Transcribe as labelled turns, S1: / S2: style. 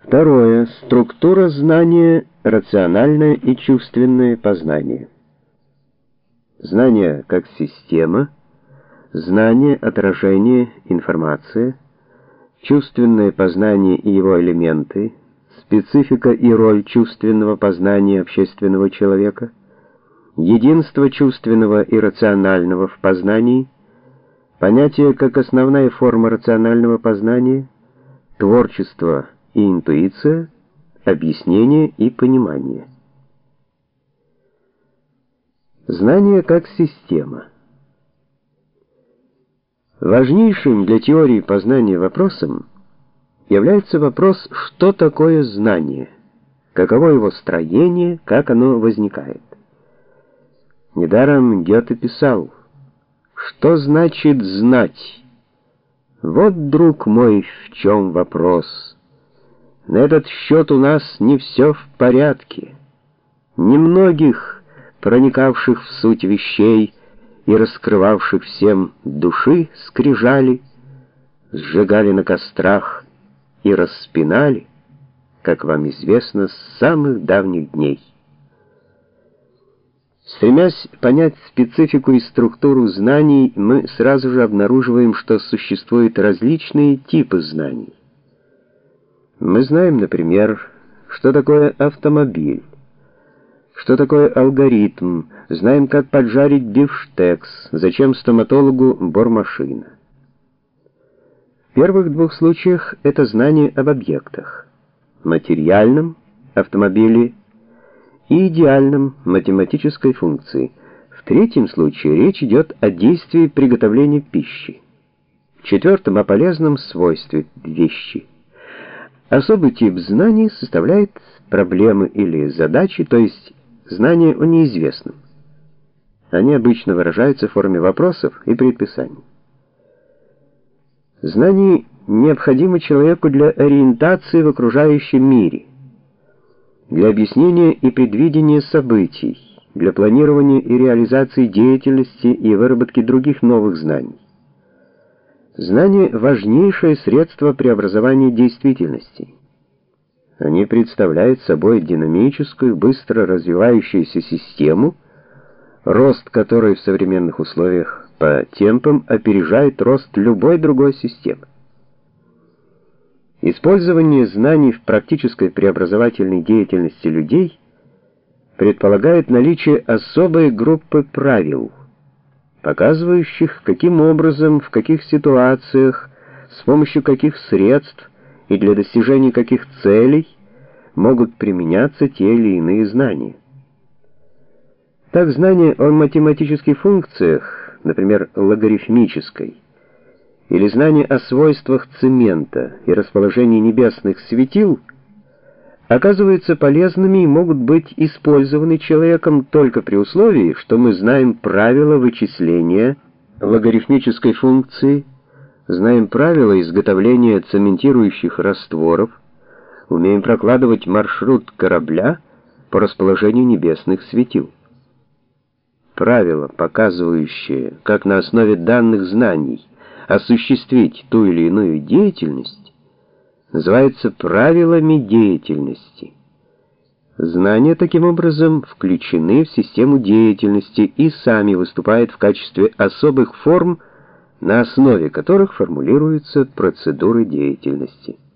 S1: Второе. Структура знания, рациональное и чувственное познание. Знание как система, знание, отражение, информация, чувственное познание и его элементы, специфика и роль чувственного познания общественного человека, единство чувственного и рационального в познании, понятие как основная форма рационального познания, творчество и интуиция, объяснение и понимание. Знание как система. Важнейшим для теории познания вопросом является вопрос, что такое знание, каково его строение, как оно возникает. Недаром Гёте писал: «Что значит знать? Вот, друг мой, в чем вопрос. На этот счет у нас не все в порядке. Немногих, проникавших в суть вещей и раскрывавших всем души скрижали, сжигали на кострах и распинали, как вам известно, с самых давних дней». Стремясь понять специфику и структуру знаний, мы сразу же обнаруживаем, что существуют различные типы знаний. Мы знаем, например, что такое автомобиль, что такое алгоритм, знаем, как поджарить бифштекс, зачем стоматологу бормашина. В первых двух случаях это знание об объектах: материальном, автомобиле, и идеальном, математической функции. В третьем случае речь идет о действии приготовления пищи. В четвертом — о полезном свойстве вещи. Особый тип знаний составляет проблемы или задачи, то есть знания о неизвестном. Они обычно выражаются в форме вопросов и предписаний. Знание необходимо человеку для ориентации в окружающем мире, для объяснения и предвидения событий, для планирования и реализации деятельности и выработки других новых знаний. Знание — важнейшее средство преобразования действительности. Они представляют собой динамическую, быстро развивающуюся систему, рост которой в современных условиях по темпам опережает рост любой другой системы. Использование знаний в практической преобразовательной деятельности людей предполагает наличие особой группы правил, показывающих, каким образом, в каких ситуациях, с помощью каких средств и для достижения каких целей могут применяться те или иные знания. Так, знание о математических функциях, например, логарифмической, или знание о свойствах цемента и расположении небесных светил оказываются полезными и могут быть использованы человеком только при условии, что мы знаем правила вычисления логарифмической функции, знаем правила изготовления цементирующих растворов, умеем прокладывать маршрут корабля по расположению небесных светил. Правила, показывающие, как на основе данных знаний осуществить ту или иную деятельность, называются правилами деятельности. Знания таким образом включены в систему деятельности и сами выступают в качестве особых форм, на основе которых формулируются процедуры деятельности.